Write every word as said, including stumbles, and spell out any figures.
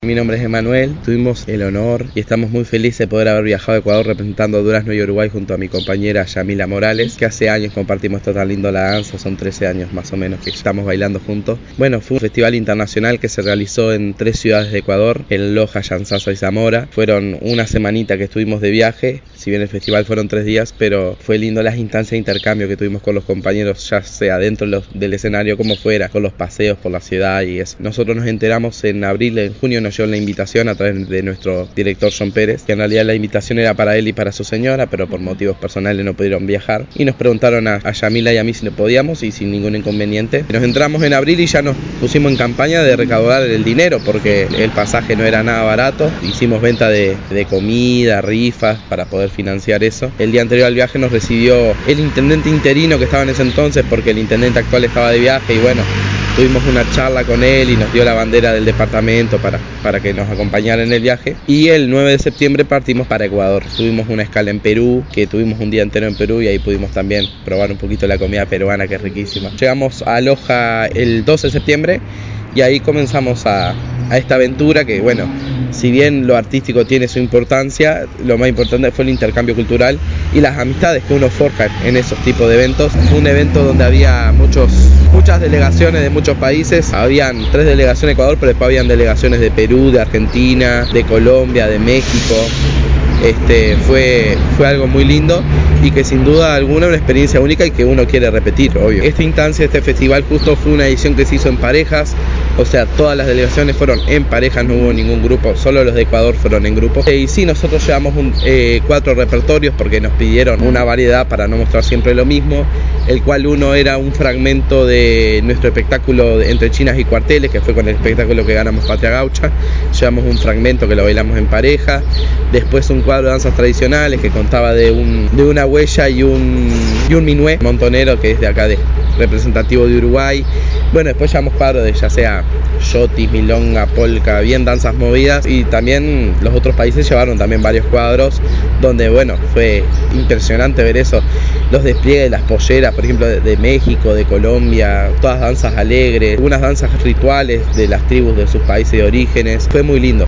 Mi nombre es Emanuel, tuvimos el honor y estamos muy felices de poder haber viajado a Ecuador representando a Durazno y Uruguay junto a mi compañera Yamila Morales, que hace años compartimos esto tan lindo, la danza, son trece años más o menos que estamos bailando juntos. Bueno, fue un festival internacional que se realizó en tres ciudades de Ecuador, en Loja, Yanzasa y Zamora. Fueron una semanita que estuvimos de viaje, si bien el festival fueron tres días, pero fue lindo las instancias de intercambio que tuvimos con los compañeros, ya sea dentro de los, del escenario como fuera, con los paseos por la ciudad y eso. Nosotros nos enteramos en abril, en junio nos llegó la invitación a través de nuestro director John Pérez, que en realidad la invitación era para él y para su señora, pero por motivos personales no pudieron viajar, y nos preguntaron a, a Yamila y a mí si no podíamos, y sin ningún inconveniente. Nos entramos en abril y ya nos pusimos en campaña de recaudar el dinero, porque el pasaje no era nada barato. Hicimos venta de, de comida, rifas, para poder financiar eso. El día anterior al viaje nos recibió el intendente interino que estaba en ese entonces, porque el intendente actual estaba de viaje, y bueno, tuvimos una charla con él y nos dio la bandera del departamento para, para que nos acompañara en el viaje. Y el nueve de septiembre partimos para Ecuador. Tuvimos una escala en Perú, que tuvimos un día entero en Perú, y ahí pudimos también probar un poquito la comida peruana, que es riquísima. Llegamos a Loja el doce de septiembre y ahí comenzamos a, a esta aventura que, bueno, si bien lo artístico tiene su importancia, lo más importante fue el intercambio cultural y las amistades que uno forja en esos tipos de eventos. Fue un evento donde había muchos, muchas delegaciones de muchos países. Habían tres delegaciones de Ecuador, pero después habían delegaciones de Perú, de Argentina, de Colombia, de México. Este, fue, fue algo muy lindo y que sin duda alguna una experiencia única y que uno quiere repetir, obvio. Esta instancia, este festival justo fue una edición que se hizo en parejas, o sea, todas las delegaciones fueron en parejas, no hubo ningún grupo, solo los de Ecuador fueron en grupo. Y sí, nosotros llevamos un, eh, cuatro repertorios porque nos pidieron una variedad para no mostrar siempre lo mismo, el cual uno era un fragmento de nuestro espectáculo Entre Chinas y Cuarteles, que fue con el espectáculo que ganamos Patria Gaucha. Llevamos un fragmento que lo bailamos en pareja, después un cuadro de danzas tradicionales que contaba de, un, de una huella y un, y un minué montonero, que es de acá, de representativo de Uruguay. Bueno, después llevamos cuadros de ya sea yotis, milonga, polka, bien danzas movidas, y también los otros países llevaron también varios cuadros donde, bueno, fue impresionante ver eso, los despliegues de las polleras, por ejemplo, de, de México, de Colombia, todas danzas alegres, algunas danzas rituales de las tribus de sus países de orígenes. Fue muy lindo.